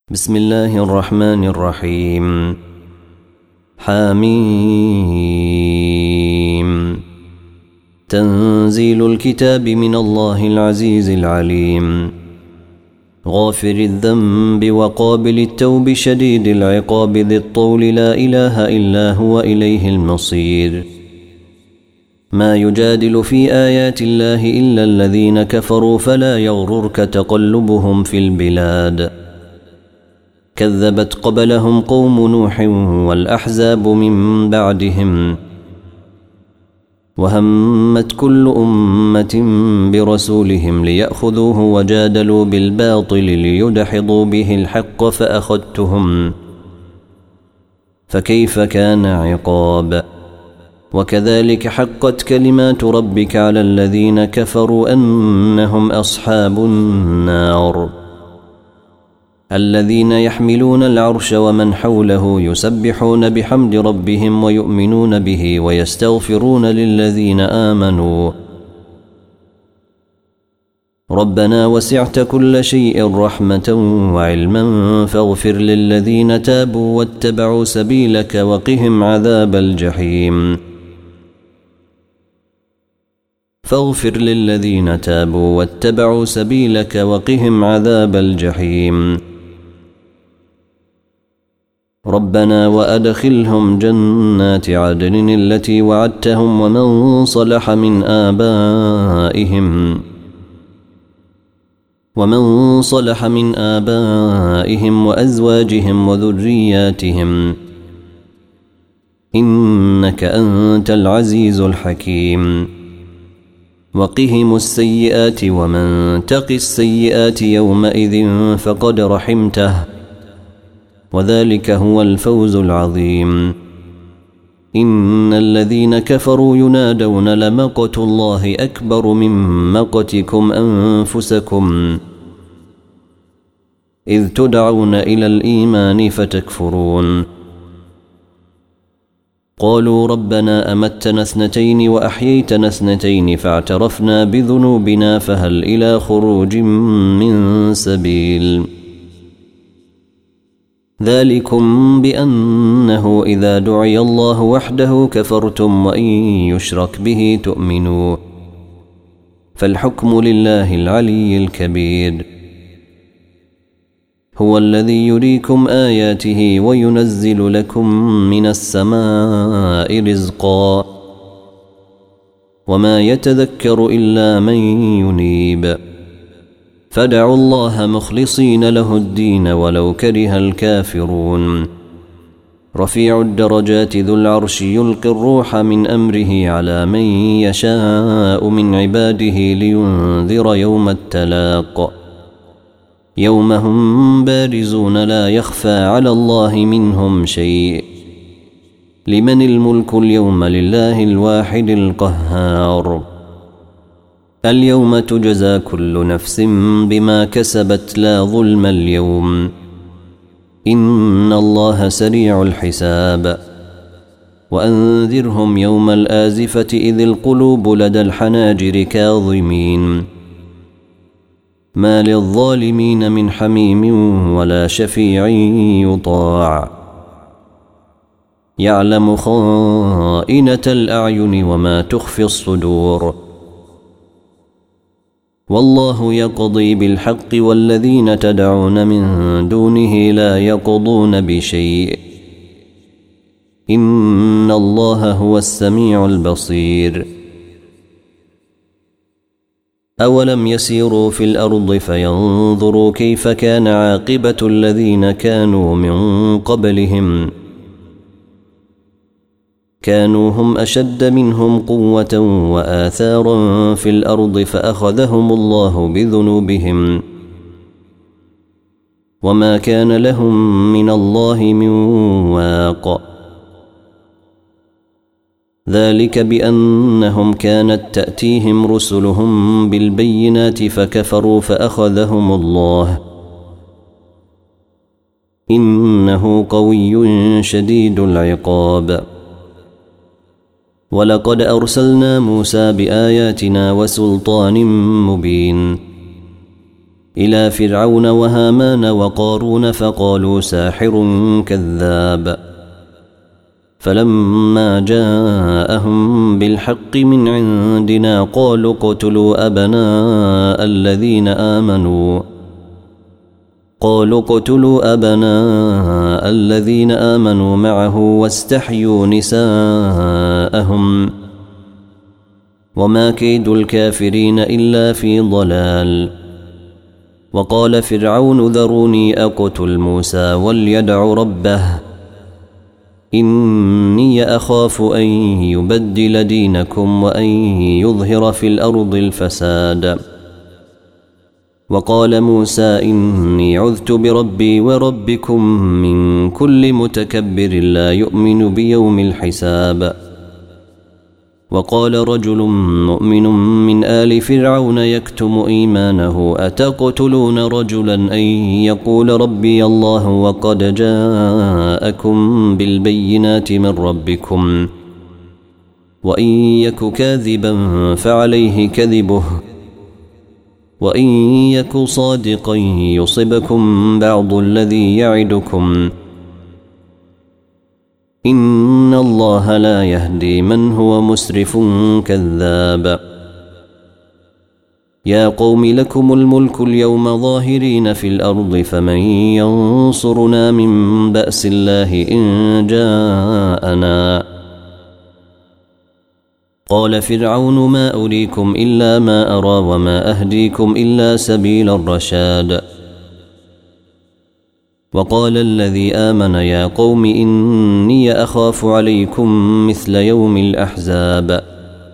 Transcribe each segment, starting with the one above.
بسم الله الرحمن الرحيم. حميم. تنزيل الكتاب من الله العزيز العليم، غافر الذنب وقابل التوب شديد العقاب ذي الطول، لا إله إلا هو إليه المصير. ما يجادل في آيات الله إلا الذين كفروا، فلا يغررك تقلبهم في البلاد. كذبت قبلهم قوم نوح والأحزاب من بعدهم، وهمت كل أمة برسولهم ليأخذوه، وجادلوا بالباطل ليدحضوا به الحق فأخذتهم، فكيف كان عقاب. وكذلك حقت كلمات ربك على الذين كفروا أنهم أصحاب النار. الذين يحملون العرش ومن حوله يسبحون بحمد ربهم ويؤمنون به ويستغفرون للذين آمنوا ربنا وسعت كل شيء رحمة وعلما فاغفر للذين تابوا واتبعوا سبيلك وقهم عذاب الجحيم. فاغفر للذين تابوا واتبعوا سبيلك وقهم عذاب الجحيم. ربنا وأدخلهم جنات عدن التي وعدتهم ومن صلح من آبائهم وأزواجهم وذرياتهم، إنك أنت العزيز الحكيم. وقهم السيئات، ومن تق السيئات يومئذ فقد رحمته، وذلك هو الفوز العظيم. إن الذين كفروا ينادون لمقت الله أكبر من مقتكم أنفسكم إذ تدعون إلى الإيمان فتكفرون. قالوا ربنا أمتنا اثنتين وأحييتنا اثنتين فاعترفنا بذنوبنا فهل إلى خروج من سبيل. ذلكم بأنه إذا دعي الله وحده كفرتم، وإن يشرك به تؤمنوا، فالحكم لله العلي الكبير. هو الذي يريكم آياته وينزل لكم من السماء رزقا، وما يتذكر إلا من ينيب. فادعوا الله مخلصين له الدين ولو كره الكافرون. رفيع الدرجات ذو العرش يلقي الروح من أمره على من يشاء من عباده لينذر يوم التلاق، يوم هم بارزون لا يخفى على الله منهم شيء. لمن الملك اليوم؟ لله الواحد القهار. اليوم تجزى كل نفس بما كسبت لا ظلم اليوم، إن الله سريع الحساب. وأنذرهم يوم الآزفة إذ القلوب لدى الحناجر كاظمين، ما للظالمين من حميم ولا شفيع يطاع. يعلم خائنة الأعين وما تخفي الصدور، والله يقضي بالحق والذين تدعون من دونه لا يقضون بشيء، إن الله هو السميع البصير. أولم يسيروا في الأرض فينظروا كيف كان عاقبة الذين كانوا من قبلهم، كانوا هم أشد منهم قوة وآثارا في الأرض فأخذهم الله بذنوبهم، وما كان لهم من الله من واق. ذلك بأنهم كانت تأتيهم رسلهم بالبينات فكفروا فأخذهم الله، إنه قوي شديد العقاب. ولقد أرسلنا موسى بآياتنا وسلطان مبين، إلى فرعون وهامان وقارون فقالوا ساحر كذاب. فلما جاءهم بالحق من عندنا قالوا اقتلوا أبناء الذين آمنوا معه واستحيوا نساءهم وما كيد الكافرين إلا في ضلال. وقال فرعون ذروني أقتل موسى وليدع ربه إني أخاف أن يبدل دينكم وأن يظهر في الأرض الفساد. وقال موسى إني عذت بربي وربكم من كل متكبر لا يؤمن بيوم الحساب. وقال رجل مؤمن من آل فرعون يكتم إيمانه أتقتلون رجلا أن يقول ربي الله وقد جاءكم بالبينات من ربكم وإن يك كاذبا فعليه كذبه وإن يك صادقا يصبكم بعض الذي يعدكم إن الله لا يهدي من هو مسرف كذاب. يا قوم لكم الملك اليوم ظاهرين في الأرض فمن ينصرنا من بأس الله إن جاءنا. قال فرعون ما أريكم إلا ما أرى وما أهديكم إلا سبيل الرشاد. وقال الذي آمن يا قوم إني أخاف عليكم مثل يوم الأحزاب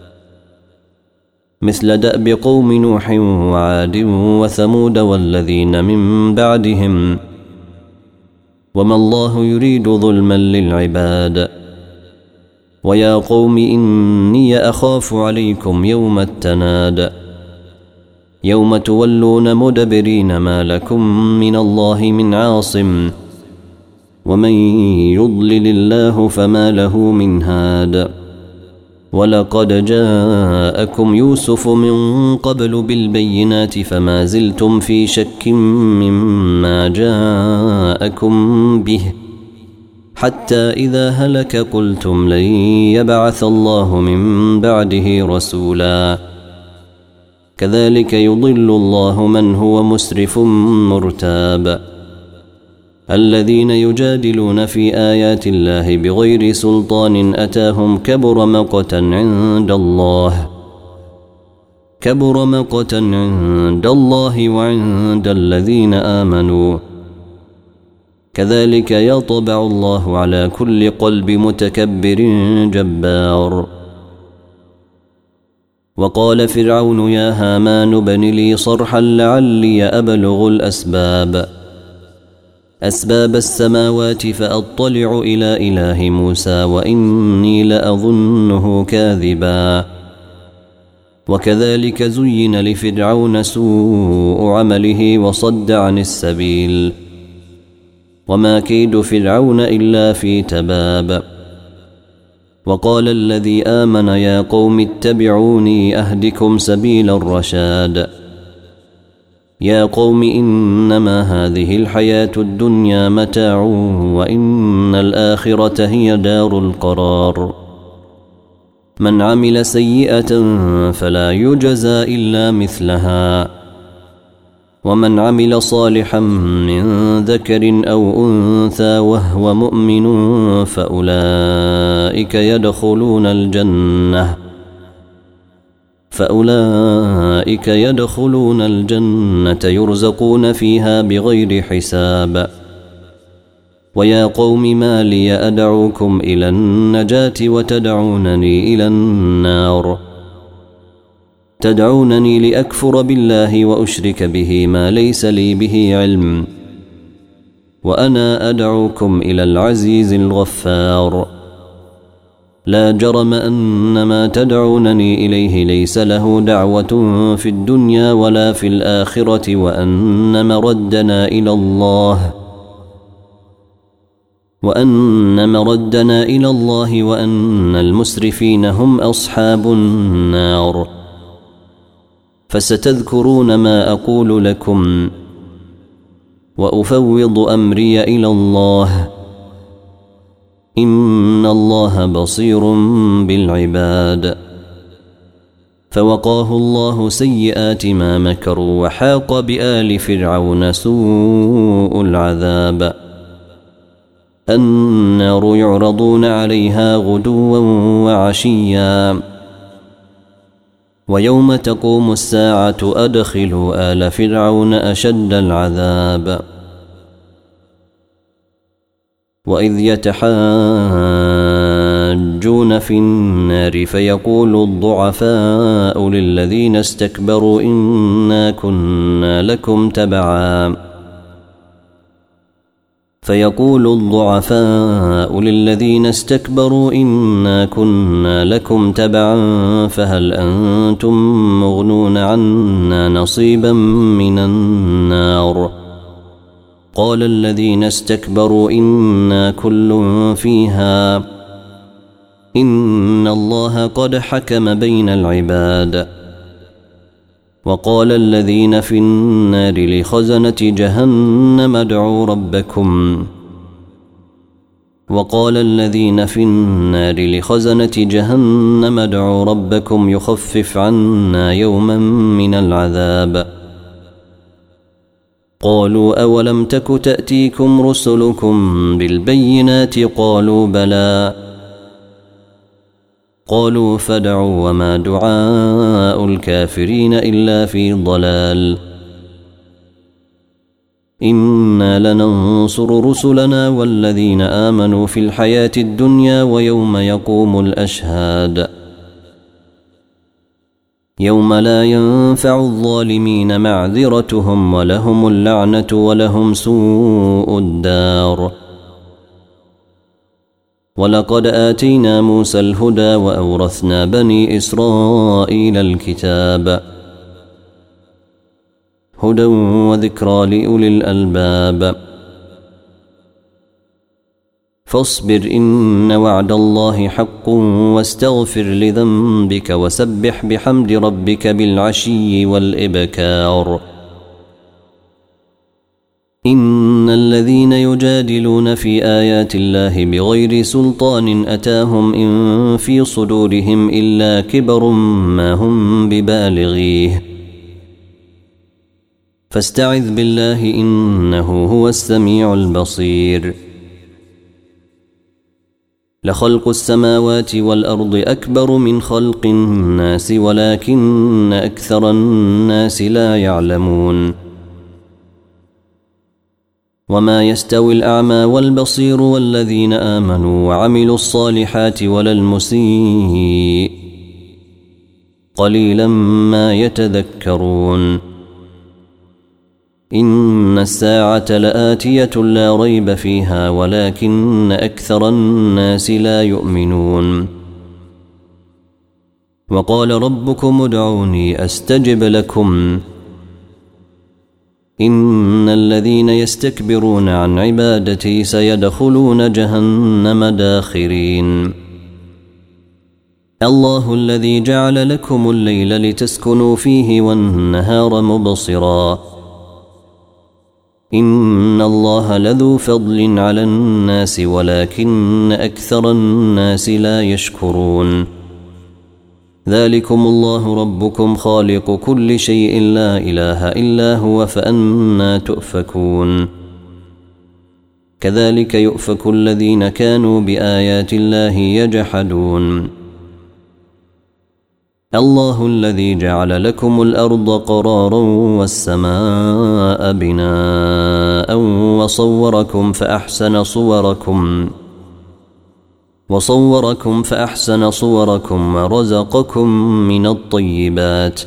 مثل دأب قوم نوح وعاد وثمود والذين من بعدهم وما الله يريد ظلما للعباد. ويا قوم إني أخاف عليكم يوم التناد يوم تولون مدبرين ما لكم من الله من عاصم ومن يضلل الله فما له من هاد. ولقد جاءكم يوسف من قبل بالبينات فما زلتم في شك مما جاءكم به حتى إذا هلك قلتم لن يبعث الله من بعده رسولا. كذلك يضل الله من هو مسرف مرتاب. الذين يجادلون في آيات الله بغير سلطان أتاهم كبر مقتا عند الله وعند الذين آمنوا. كذلك يطبع الله على كل قلب متكبر جبار. وقال فرعون يا هامان ابن لي صرحا لعلي أبلغ أسباب السماوات فأطلع إلى إله موسى وإني لأظنه كاذبا. وكذلك زين لفرعون سوء عمله وصد عن السبيل وما كيد فرعون إلا في تباب. وقال الذي آمن يا قوم اتبعوني أهدكم سبيل الرشاد. يا قوم إنما هذه الحياة الدنيا متاع وإن الآخرة هي دار القرار. من عمل سيئة فلا يجزى إلا مثلها ومن عمل صالحا من ذكر أو أنثى وهو مؤمن فأولئك يدخلون الجنة يرزقون فيها بغير حساب. ويا قوم ما لي أدعوكم إلى النجاة وتدعونني إلى النار. تدعونني لأكفر بالله وأشرك به ما ليس لي به علم وأنا أدعوكم إلى العزيز الغفار. لا جرم أن ما تدعونني إليه ليس له دعوة في الدنيا ولا في الآخرة وأن مردنا إلى الله وأن المسرفين هم أصحاب النار. فستذكرون ما أقول لكم وأفوض أمري إلى الله إن الله بصير بالعباد. فوقاه الله سيئات ما مكروا وحاق بآل فرعون سوء العذاب. النار يعرضون عليها غدوا وعشيا ويوم تقوم الساعة أدخلوا آل فرعون أشد العذاب. وإذ يتحاجون في النار فيقول الضعفاء للذين استكبروا إنا كنا لكم تبعا فهل أنتم مغنون عنا نصيبا من النار. قال الذين استكبروا إنا كل فيها إن الله قد حكم بين العباد. وقال الذين في النار لخزنة جهنم ادعوا ربكم يخفف عنا يوما من العذاب. قالوا أولم تك تأتيكم رسلكم بالبينات قالوا بلى. قالوا فادعوا وما دعاء الكافرين إلا في ضلال. إنا لننصر رسلنا والذين آمنوا في الحياة الدنيا ويوم يقوم الأشهاد. يوم لا ينفع الظالمين معذرتهم ولهم اللعنة ولهم سوء الدار. ولقد آتينا موسى الهدى وأورثنا بني إسرائيل الكتاب هدى وذكرى لأولي الألباب. فاصبر إن وعد الله حق واستغفر لذنبك وسبح بحمد ربك بالعشي والإبكار. إن الذين يجادلون في آيات الله بغير سلطان أتاهم إن في صدورهم إلا كبر ما هم ببالغيه فاستعذ بالله إنه هو السميع البصير. لخلق السماوات والأرض أكبر من خلق الناس ولكن أكثر الناس لا يعلمون. وما يستوي الأعمى والبصير والذين آمنوا وعملوا الصالحات ولا المسيء قليلا ما يتذكرون. إن الساعة لآتية لا ريب فيها ولكن أكثر الناس لا يؤمنون. وقال ربكم ادعوني أستجب لكم إن الذين يستكبرون عن عبادتي سيدخلون جهنم داخرين. الله الذي جعل لكم الليل لتسكنوا فيه والنهار مبصرا إن الله لذو فضل على الناس ولكن أكثر الناس لا يشكرون. ذلكم الله ربكم خالق كل شيء لا إله إلا هو فأنى تؤفكون. كذلك يؤفك الذين كانوا بآيات الله يجحدون. الله الذي جعل لكم الأرض قرارا والسماء بناء وصوركم فأحسن صوركم ورزقكم من الطيبات.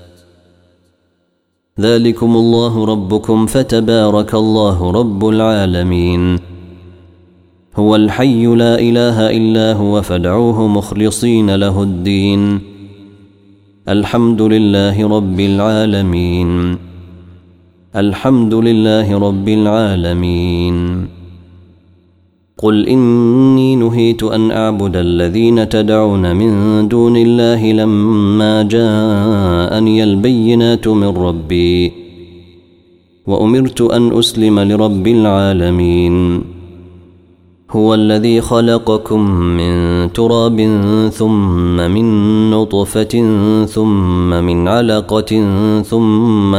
ذلكم الله ربكم فتبارك الله رب العالمين. هو الحي لا إله إلا هو فادعوه مخلصين له الدين. الحمد لله رب العالمين. الحمد لله رب العالمين. قل إني نهيت أن أعبد الذين تدعون من دون الله لما جاءني البينات من ربي وأمرت أن أسلم لرب العالمين. هو الذي خلقكم من تراب ثم من نطفة ثم من علقة ثم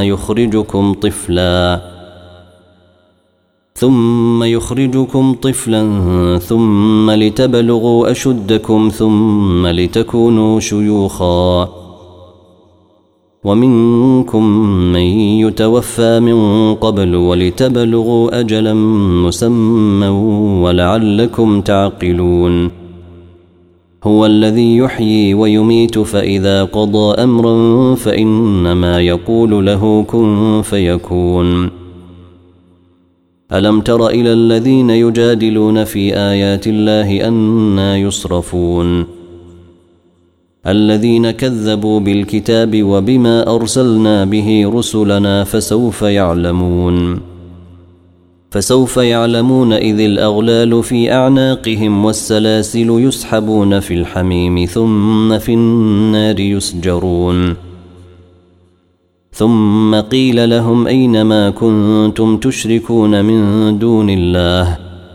يخرجكم طفلا ثم لتبلغوا أشدكم ثم لتكونوا شيوخا ومنكم من يتوفى من قبل ولتبلغوا أجلا مسمى ولعلكم تعقلون. هو الذي يحيي ويميت فإذا قضى أمرا فإنما يقول له كن فيكون. ألم تر إلى الذين يجادلون في آيات الله أنى يصرفون الذين كذبوا بالكتاب وبما أرسلنا به رسلنا فسوف يعلمون إذ الأغلال في أعناقهم والسلاسل يسحبون في الحميم ثم في النار يسجرون. ثم قيل لهم أين ما كنتم تشركون من دون الله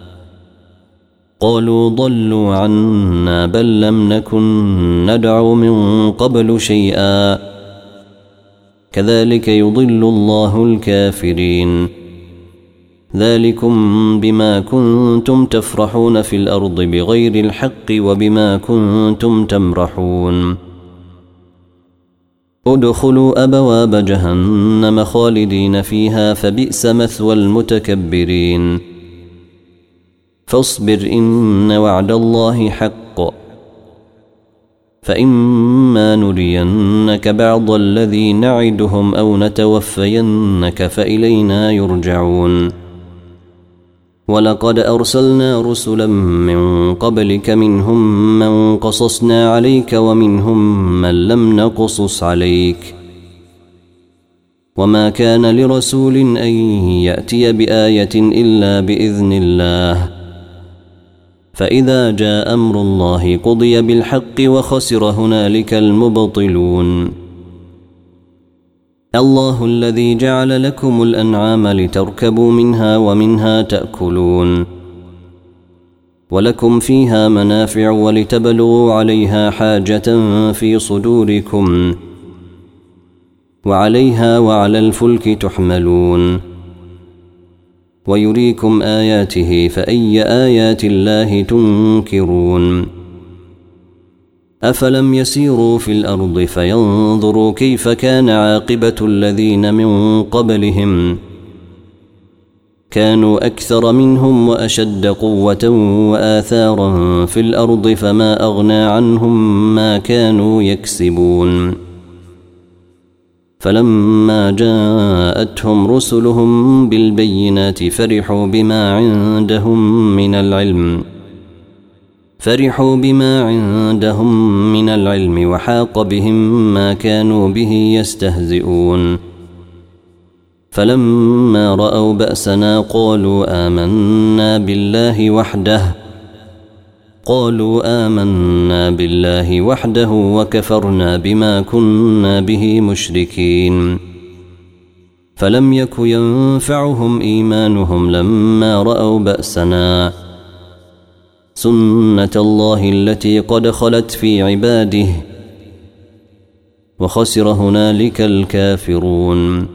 قالوا ضلوا عنا بل لم نكن ندعو من قبل شيئا كذلك يضل الله الكافرين. ذلكم بما كنتم تفرحون في الأرض بغير الحق وبما كنتم تمرحون. ادخلوا أبواب جهنم خالدين فيها فبئس مثوى المتكبرين. فاصبر إن وعد الله حق فإما نرينك بعض الذي نعدهم أو نتوفينك فإلينا يرجعون. ولقد أرسلنا رسلا من قبلك منهم من قصصنا عليك ومنهم من لم نقصص عليك وما كان لرسول أن يأتي بآية إلا بإذن الله فإذا جاء أمر الله قضي بالحق وخسر هنالك المبطلون. الله الذي جعل لكم الأنعام لتركبوا منها ومنها تأكلون ولكم فيها منافع ولتبلغوا عليها حاجة في صدوركم وعليها وعلى الفلك تحملون. ويريكم آياته فأي آيات الله تنكرون. أفلم يسيروا في الأرض فينظروا كيف كان عاقبة الذين من قبلهم كانوا أكثر منهم وأشد قوة وآثارا في الأرض فما أغنى عنهم ما كانوا يكسبون. فلما جاءتهم رسلهم بالبينات فرحوا بما عندهم من العلم وحاق بهم ما كانوا به يستهزئون. فلما رأوا بأسنا قالوا آمنا بالله وحده وكفرنا بما كنا به مشركين. فلم يك ينفعهم إيمانهم لما رأوا بأسنا سنة الله التي قد خلت في عباده وخسر هنالك الكافرون.